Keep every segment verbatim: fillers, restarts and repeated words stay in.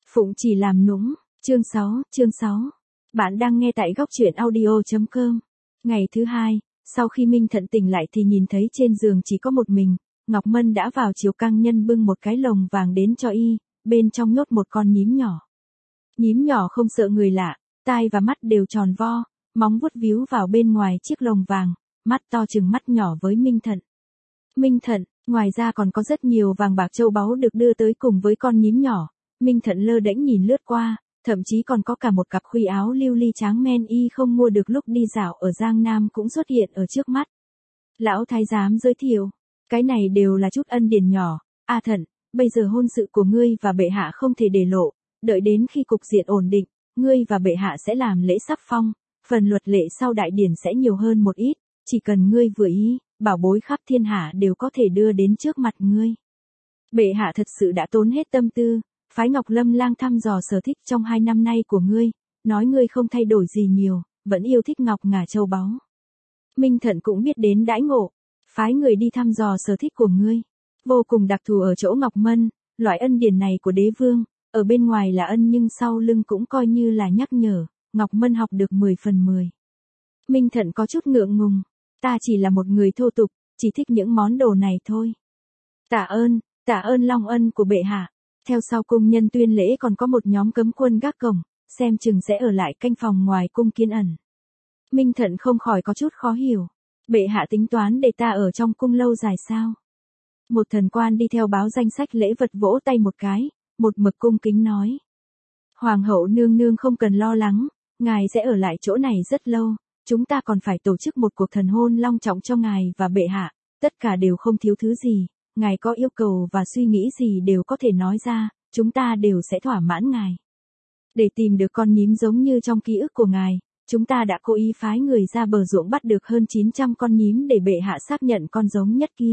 Phụng chỉ làm nũng, chương sáu, chương sáu. Bạn đang nghe tại góc truyện audio chấm com. Ngày thứ hai, sau khi Minh Thận tỉnh lại thì nhìn thấy trên giường chỉ có một mình, Ngọc Mân đã vào chiều căng nhân bưng một cái lồng vàng đến cho y, bên trong nhốt một con nhím nhỏ. Nhím nhỏ không sợ người lạ, tai và mắt đều tròn vo, móng vuốt víu vào bên ngoài chiếc lồng vàng, mắt to chừng mắt nhỏ với Minh Thận. Minh Thận, ngoài ra còn có rất nhiều vàng bạc châu báu được đưa tới cùng với con nhím nhỏ. Minh Thận lơ đễnh nhìn lướt qua, thậm chí còn có cả một cặp khuy áo lưu ly tráng men y không mua được lúc đi dạo ở Giang Nam cũng xuất hiện ở trước mắt. Lão thái giám giới thiệu, cái này đều là chút ân điển nhỏ. A Thận, bây giờ hôn sự của ngươi và bệ hạ không thể để lộ, đợi đến khi cục diện ổn định, ngươi và bệ hạ sẽ làm lễ sắc phong, phần luật lệ sau đại điển sẽ nhiều hơn một ít, chỉ cần ngươi vừa ý, bảo bối khắp thiên hạ đều có thể đưa đến trước mặt ngươi. Bệ hạ thật sự đã tốn hết tâm tư, phái Ngọc Lâm lang thăm dò sở thích trong hai năm nay của ngươi, nói ngươi không thay đổi gì nhiều, vẫn yêu thích ngọc ngà châu báu. Minh Thận cũng biết đến đãi ngộ, phái người đi thăm dò sở thích của ngươi, vô cùng đặc thù ở chỗ Ngọc Mân, loại ân điển này của đế vương, ở bên ngoài là ân nhưng sau lưng cũng coi như là nhắc nhở, Ngọc Mân học được mười phần mười. Minh Thận có chút ngượng ngùng, ta chỉ là một người thô tục, chỉ thích những món đồ này thôi. Tạ ơn, tạ ơn long ân của bệ hạ. Theo sau cung nhân tuyên lễ còn có một nhóm cấm quân gác cổng, xem chừng sẽ ở lại canh phòng ngoài cung kiên ẩn. Minh Thận không khỏi có chút khó hiểu. Bệ hạ tính toán để ta ở trong cung lâu dài sao? Một thần quan đi theo báo danh sách lễ vật vỗ tay một cái, một mực cung kính nói. Hoàng hậu nương nương không cần lo lắng, ngài sẽ ở lại chỗ này rất lâu, chúng ta còn phải tổ chức một cuộc thần hôn long trọng cho ngài và bệ hạ, tất cả đều không thiếu thứ gì. Ngài có yêu cầu và suy nghĩ gì đều có thể nói ra, chúng ta đều sẽ thỏa mãn ngài. Để tìm được con nhím giống như trong ký ức của ngài, chúng ta đã cố ý phái người ra bờ ruộng bắt được hơn chín trăm con nhím để bệ hạ xác nhận con giống nhất kia.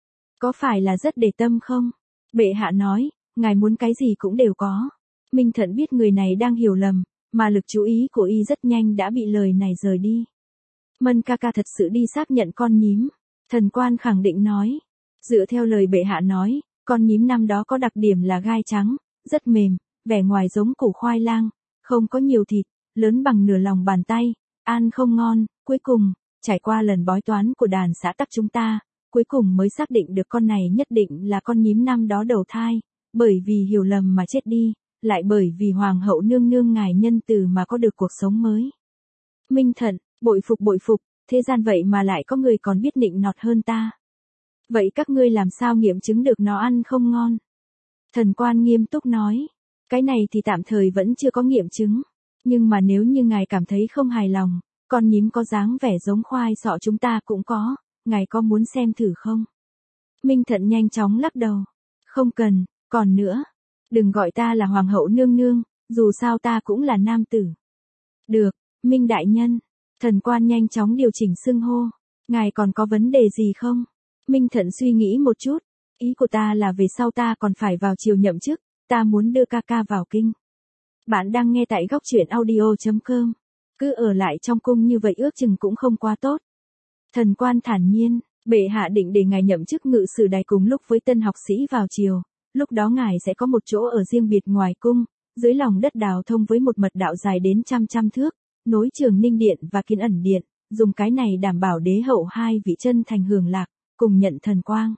Có phải là rất để tâm không? Bệ hạ nói, ngài muốn cái gì cũng đều có. Minh Thận biết người này đang hiểu lầm, mà lực chú ý của y rất nhanh đã bị lời này rời đi. Mân ca ca thật sự đi xác nhận con nhím. Thần quan khẳng định nói. Dựa theo lời bệ hạ nói, con nhím năm đó có đặc điểm là gai trắng, rất mềm, vẻ ngoài giống củ khoai lang, không có nhiều thịt, lớn bằng nửa lòng bàn tay, ăn không ngon, cuối cùng, trải qua lần bói toán của đàn xã tắc chúng ta, cuối cùng mới xác định được con này nhất định là con nhím năm đó đầu thai, bởi vì hiểu lầm mà chết đi, lại bởi vì hoàng hậu nương nương ngài nhân từ mà có được cuộc sống mới. Minh Thận, bội phục bội phục, thế gian vậy mà lại có người còn biết nịnh nọt hơn ta. Vậy các ngươi làm sao nghiệm chứng được nó ăn không ngon? Thần quan nghiêm túc nói, cái này thì tạm thời vẫn chưa có nghiệm chứng, nhưng mà nếu như ngài cảm thấy không hài lòng, con nhím có dáng vẻ giống khoai sọ chúng ta cũng có, ngài có muốn xem thử không? Minh Thận nhanh chóng lắc đầu, không cần, còn nữa, đừng gọi ta là hoàng hậu nương nương, dù sao ta cũng là nam tử. Được, Minh đại nhân, thần quan nhanh chóng điều chỉnh xưng hô, ngài còn có vấn đề gì không? Minh Thận suy nghĩ một chút, ý của ta là về sau ta còn phải vào triều nhậm chức, ta muốn đưa ca ca vào kinh. Bạn đang nghe tại góc truyện audio chấm com, cứ ở lại trong cung như vậy ước chừng cũng không quá tốt. Thần quan thản nhiên, bệ hạ định để ngài nhậm chức ngự sử đài cùng lúc với tân học sĩ vào triều, lúc đó ngài sẽ có một chỗ ở riêng biệt ngoài cung, dưới lòng đất đào thông với một mật đạo dài đến trăm trăm thước, nối Trường Ninh Điện và Kiên Ẩn Điện, dùng cái này đảm bảo đế hậu hai vị chân thành hưởng lạc, cùng nhận thần quang.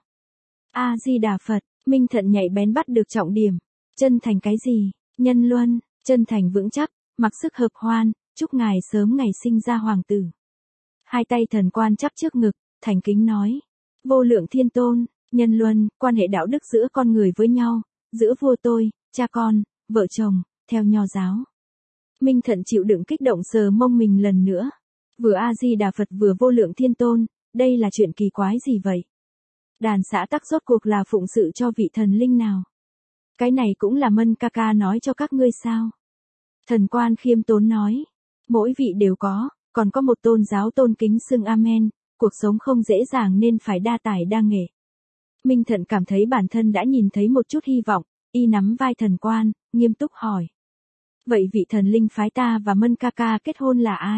A Di Đà Phật, Minh Thận nhạy bén bắt được trọng điểm, chân thành cái gì? Nhân luân, chân thành vững chắc, mặc sức hợp hoan, chúc ngài sớm ngày sinh ra hoàng tử. Hai tay thần quan chắp trước ngực, thành kính nói, vô lượng thiên tôn, nhân luân, quan hệ đạo đức giữa con người với nhau, giữa vua tôi, cha con, vợ chồng, theo nho giáo. Minh Thận chịu đựng kích động sờ mông mình lần nữa, vừa A Di Đà Phật vừa vô lượng thiên tôn. Đây là chuyện kỳ quái gì vậy? Đàn xã tắc rốt cuộc là phụng sự cho vị thần linh nào? Cái này cũng là Mân ca ca nói cho các ngươi sao? Thần quan khiêm tốn nói. Mỗi vị đều có, còn có một tôn giáo tôn kính xưng Amen, cuộc sống không dễ dàng nên phải đa tài đa nghệ. Minh Thận cảm thấy bản thân đã nhìn thấy một chút hy vọng, y nắm vai thần quan, nghiêm túc hỏi. Vậy vị thần linh phái ta và Mân ca ca kết hôn là ai?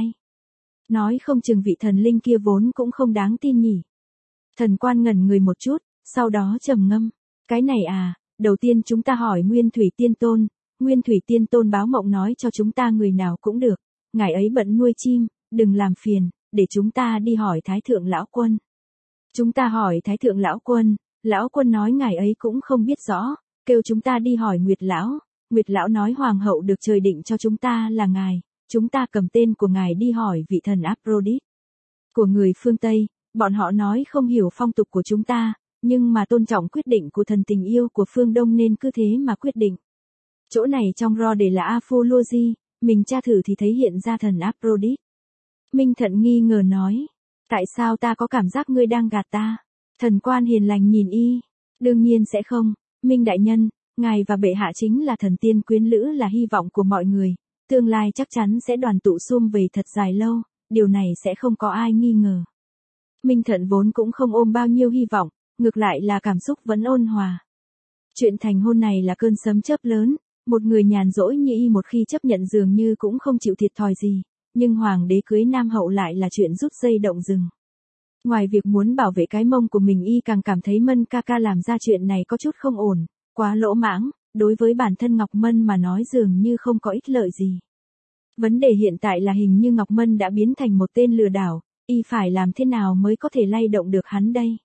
Nói không chừng vị thần linh kia vốn cũng không đáng tin nhỉ. Thần quan ngẩn người một chút, sau đó trầm ngâm. Cái này à, đầu tiên chúng ta hỏi Nguyên Thủy Tiên Tôn, Nguyên Thủy Tiên Tôn báo mộng nói cho chúng ta người nào cũng được, ngài ấy bận nuôi chim, đừng làm phiền, để chúng ta đi hỏi Thái Thượng Lão Quân. Chúng ta hỏi Thái Thượng Lão Quân, Lão Quân nói ngài ấy cũng không biết rõ, kêu chúng ta đi hỏi Nguyệt Lão, Nguyệt Lão nói Hoàng hậu được trời định cho chúng ta là ngài, chúng ta cầm tên của ngài đi hỏi vị thần Aphrodite. Của người phương Tây, bọn họ nói không hiểu phong tục của chúng ta, nhưng mà tôn trọng quyết định của thần tình yêu của phương Đông nên cứ thế mà quyết định. Chỗ này trong ro để là Aphology, mình tra thử thì thấy hiện ra thần Aphrodite. Minh Thận nghi ngờ nói, tại sao ta có cảm giác ngươi đang gạt ta? Thần quan hiền lành nhìn y, đương nhiên sẽ không, Minh đại nhân, ngài và bệ hạ chính là thần tiên quyến lữ là hy vọng của mọi người, tương lai chắc chắn sẽ đoàn tụ sum về thật dài lâu, điều này sẽ không có ai nghi ngờ. Minh Thận vốn cũng không ôm bao nhiêu hy vọng, ngược lại là cảm xúc vẫn ôn hòa. Chuyện thành hôn này là cơn sấm chớp lớn, một người nhàn rỗi như y một khi chấp nhận dường như cũng không chịu thiệt thòi gì, nhưng hoàng đế cưới nam hậu lại là chuyện rút dây động rừng. Ngoài việc muốn bảo vệ cái mông của mình y càng cảm thấy Mân ca ca làm ra chuyện này có chút không ổn, quá lỗ mãng, đối với bản thân Ngọc Mân mà nói dường như không có ích lợi gì. Vấn đề hiện tại là hình như Ngọc Mân đã biến thành một tên lừa đảo, y phải làm thế nào mới có thể lay động được hắn đây?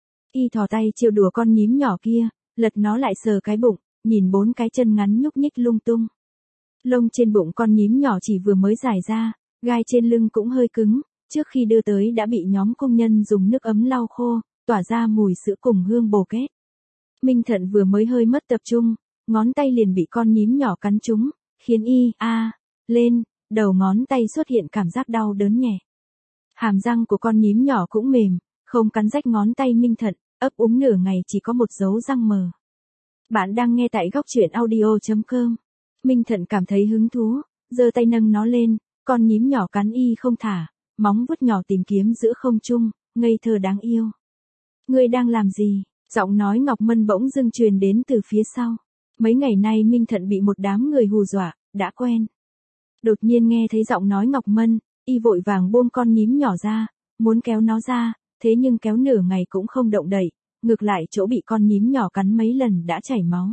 Y thò tay trêu đùa con nhím nhỏ kia, lật nó lại sờ cái bụng, nhìn bốn cái chân ngắn nhúc nhích lung tung. Lông trên bụng con nhím nhỏ chỉ vừa mới dài ra, gai trên lưng cũng hơi cứng, trước khi đưa tới đã bị nhóm công nhân dùng nước ấm lau khô, tỏa ra mùi sữa cùng hương bồ kết. Minh Thận vừa mới hơi mất tập trung, ngón tay liền bị con nhím nhỏ cắn trúng, khiến y a à, lên, đầu ngón tay xuất hiện cảm giác đau đớn nhẹ. Hàm răng của con nhím nhỏ cũng mềm, không cắn rách ngón tay Minh Thận, ấp úng nửa ngày chỉ có một dấu răng mờ. Bạn đang nghe tại góc truyện audio chấm com. Minh Thận cảm thấy hứng thú, giơ tay nâng nó lên, con nhím nhỏ cắn y không thả, móng vuốt nhỏ tìm kiếm giữa không trung, ngây thơ đáng yêu. Ngươi đang làm gì? Giọng nói Ngọc Mân bỗng dưng truyền đến từ phía sau. Mấy ngày nay Minh Thận bị một đám người hù dọa, đã quen. Đột nhiên nghe thấy giọng nói Ngọc Mân, y vội vàng buông con nhím nhỏ ra, muốn kéo nó ra, thế nhưng kéo nửa ngày cũng không động đậy, ngược lại chỗ bị con nhím nhỏ cắn mấy lần đã chảy máu.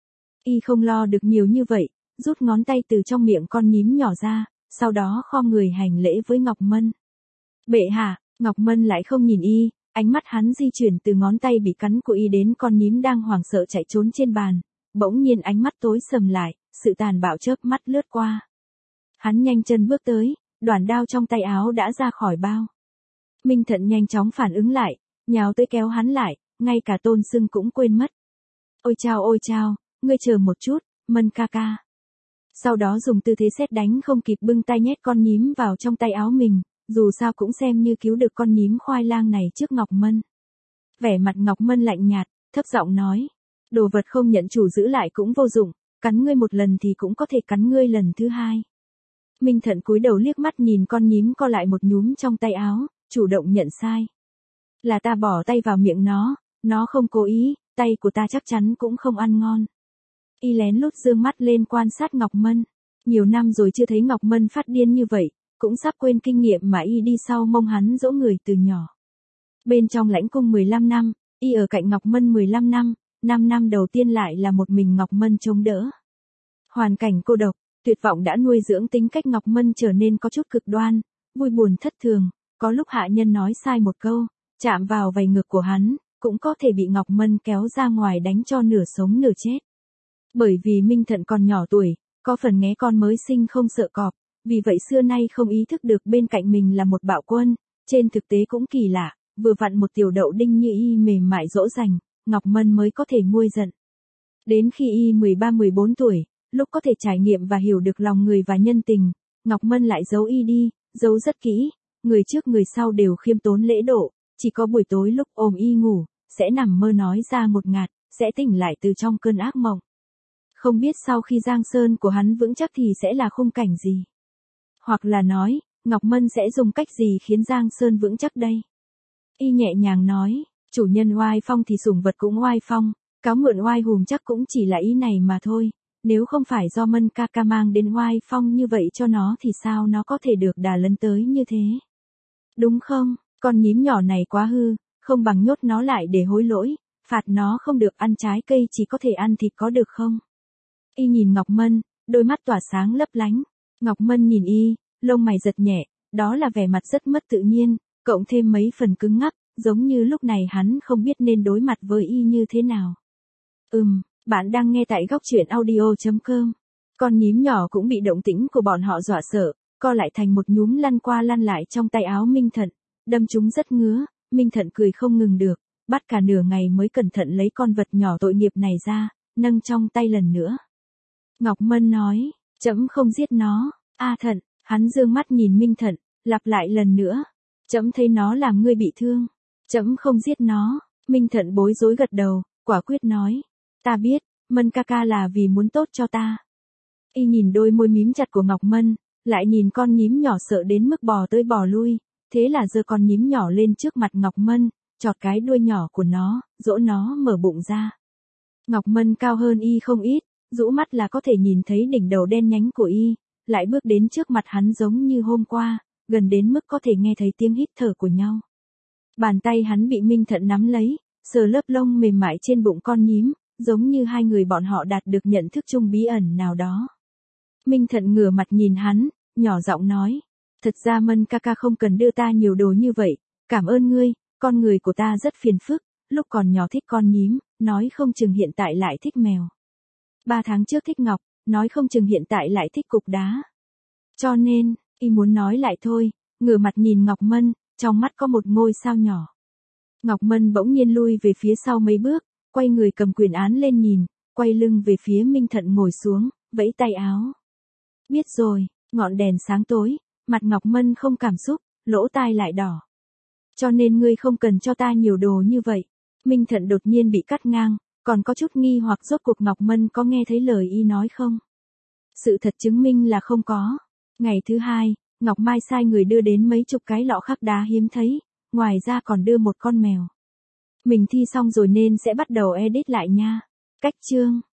Y không lo được nhiều như vậy, rút ngón tay từ trong miệng con nhím nhỏ ra, sau đó khom người hành lễ với Ngọc Mân. Bệ hạ, Ngọc Mân lại không nhìn y, ánh mắt hắn di chuyển từ ngón tay bị cắn của y đến con nhím đang hoảng sợ chạy trốn trên bàn, bỗng nhiên ánh mắt tối sầm lại, sự tàn bạo chớp mắt lướt qua. Hắn nhanh chân bước tới, đoản đao trong tay áo đã ra khỏi bao. Minh Thận nhanh chóng phản ứng lại, nhào tới kéo hắn lại, ngay cả tôn sưng cũng quên mất. Ôi chao ôi chao, ngươi chờ một chút, Mân ca ca. Sau đó dùng tư thế sét đánh không kịp bưng tay nhét con nhím vào trong tay áo mình, dù sao cũng xem như cứu được con nhím khoai lang này trước Ngọc Mân. Vẻ mặt Ngọc Mân lạnh nhạt, thấp giọng nói, đồ vật không nhận chủ giữ lại cũng vô dụng, cắn ngươi một lần thì cũng có thể cắn ngươi lần thứ hai. Minh Thận cúi đầu liếc mắt nhìn con nhím co lại một nhúm trong tay áo, chủ động nhận sai. Là ta bỏ tay vào miệng nó, nó không cố ý, tay của ta chắc chắn cũng không ăn ngon. Y lén lút dương mắt lên quan sát Ngọc Mân. Nhiều năm rồi chưa thấy Ngọc Mân phát điên như vậy, cũng sắp quên kinh nghiệm mà y đi sau mông hắn dỗ người từ nhỏ. Bên trong lãnh cung mười lăm năm, y ở cạnh Ngọc Mân mười lăm năm, năm năm đầu tiên lại là một mình Ngọc Mân chống đỡ. Hoàn cảnh cô độc, tuyệt vọng đã nuôi dưỡng tính cách Ngọc Mân trở nên có chút cực đoan, vui buồn thất thường, có lúc hạ nhân nói sai một câu, chạm vào vành ngực của hắn, cũng có thể bị Ngọc Mân kéo ra ngoài đánh cho nửa sống nửa chết. Bởi vì Minh Thận còn nhỏ tuổi, có phần nghé con mới sinh không sợ cọp, vì vậy xưa nay không ý thức được bên cạnh mình là một bạo quân, trên thực tế cũng kỳ lạ, vừa vặn một tiểu đậu đinh như y mềm mại dỗ dành, Ngọc Mân mới có thể nguôi giận. Đến khi y mười ba mười bốn tuổi, lúc có thể trải nghiệm và hiểu được lòng người và nhân tình, Ngọc Mân lại giấu y đi, giấu rất kỹ, người trước người sau đều khiêm tốn lễ độ, chỉ có buổi tối lúc ôm y ngủ, sẽ nằm mơ nói ra một ngạt, sẽ tỉnh lại từ trong cơn ác mộng. Không biết sau khi Giang Sơn của hắn vững chắc thì sẽ là khung cảnh gì? Hoặc là nói, Ngọc Mân sẽ dùng cách gì khiến Giang Sơn vững chắc đây? Y nhẹ nhàng nói, chủ nhân oai phong thì sủng vật cũng oai phong, cáo mượn oai hùng chắc cũng chỉ là ý này mà thôi, nếu không phải do Mân ca ca mang đến oai phong như vậy cho nó thì sao nó có thể được đà lấn tới như thế? Đúng không, con nhím nhỏ này quá hư, không bằng nhốt nó lại để hối lỗi, phạt nó không được ăn trái cây chỉ có thể ăn thịt có được không? Y nhìn Ngọc Mân, đôi mắt tỏa sáng lấp lánh. Ngọc Mân nhìn Y, lông mày giật nhẹ, đó là vẻ mặt rất mất tự nhiên, cộng thêm mấy phần cứng ngắc, giống như lúc này hắn không biết nên đối mặt với Y như thế nào. Ừm, bạn đang nghe tại góc truyện audio.com. Con nhím nhỏ cũng bị động tĩnh của bọn họ dọa sợ, co lại thành một nhúm lăn qua lăn lại trong tay áo Minh Thận, đâm chúng rất ngứa. Minh Thận cười không ngừng được, bắt cả nửa ngày mới cẩn thận lấy con vật nhỏ tội nghiệp này ra, nâng trong tay lần nữa. Ngọc Mân nói, trẫm không giết nó. A Thận, hắn dương mắt nhìn Minh Thận, lặp lại lần nữa. Trẫm thấy nó làm ngươi bị thương. Trẫm không giết nó. Minh Thận bối rối gật đầu, quả quyết nói. Ta biết, Mân ca ca là vì muốn tốt cho ta. Y nhìn đôi môi mím chặt của Ngọc Mân, lại nhìn con nhím nhỏ sợ đến mức bò tới bò lui, thế là giơ con nhím nhỏ lên trước mặt Ngọc Mân, chọt cái đuôi nhỏ của nó, dỗ nó mở bụng ra. Ngọc Mân cao hơn Y không ít, rũ mắt là có thể nhìn thấy đỉnh đầu đen nhánh của Y, lại bước đến trước mặt hắn giống như hôm qua, gần đến mức có thể nghe thấy tiếng hít thở của nhau. Bàn tay hắn bị Minh Thận nắm lấy, sờ lớp lông mềm mại trên bụng con nhím, giống như hai người bọn họ đạt được nhận thức chung bí ẩn nào đó. Minh Thận ngửa mặt nhìn hắn, nhỏ giọng nói, thật ra Mân ca ca không cần đưa ta nhiều đồ như vậy, cảm ơn ngươi, con người của ta rất phiền phức, lúc còn nhỏ thích con nhím, nói không chừng hiện tại lại thích mèo. Ba tháng trước thích ngọc, nói không chừng hiện tại lại thích cục đá. Cho nên, Y muốn nói lại thôi, ngửa mặt nhìn Ngọc Mân, trong mắt có một ngôi sao nhỏ. Ngọc Mân bỗng nhiên lui về phía sau mấy bước, quay người cầm quyền án lên nhìn, quay lưng về phía Minh Thận ngồi xuống, vẫy tay áo. Biết rồi, ngọn đèn sáng tối, mặt Ngọc Mân không cảm xúc, lỗ tai lại đỏ. Cho nên ngươi không cần cho ta nhiều đồ như vậy. Minh Thận đột nhiên bị cắt ngang, còn có chút nghi hoặc rốt cuộc Ngọc Mân có nghe thấy lời Y nói không? Sự thật chứng minh là không có. Ngày thứ hai, Ngọc Mai sai người đưa đến mấy chục cái lọ khắc đá hiếm thấy, ngoài ra còn đưa một con mèo. Mình thi xong rồi nên sẽ bắt đầu edit lại nha. Cách chương